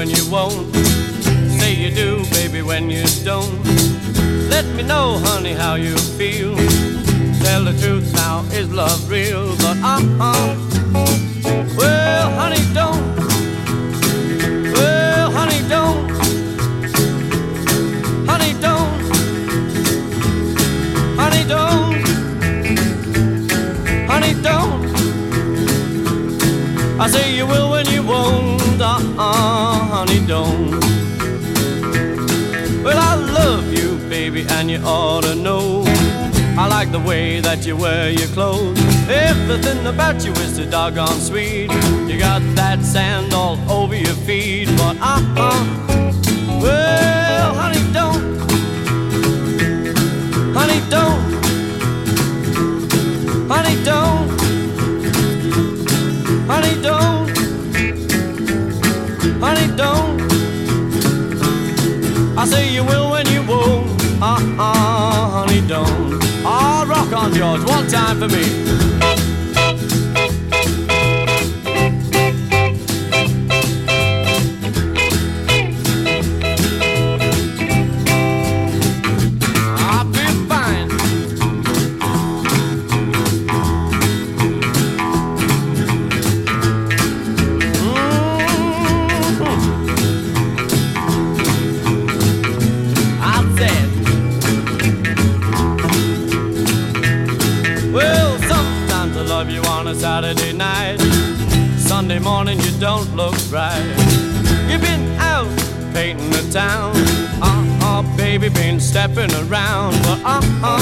when you won't. Say you do, baby, when you don't. Let me know, honey, how you feel. Tell the truth now, is love real? But well, honey, don't. Well, honey, don't. Honey, don't. Honey, don't. Honey, don't. I say you will when you won't. Honey, don't. Well, I love you, baby, and you ought to know. I like the way that you wear your clothes. Everything about you is so doggone sweet. You got that sand all over your feet. But well, honey, don't. Honey, don't. Honey, don't. Honey, don't. Honey, don't. I say you will when you won't. Honey, don't. Oh, rock on, George, one time for me. Saturday night, Sunday morning you don't look right. You've been out painting the town, baby, been stepping around. But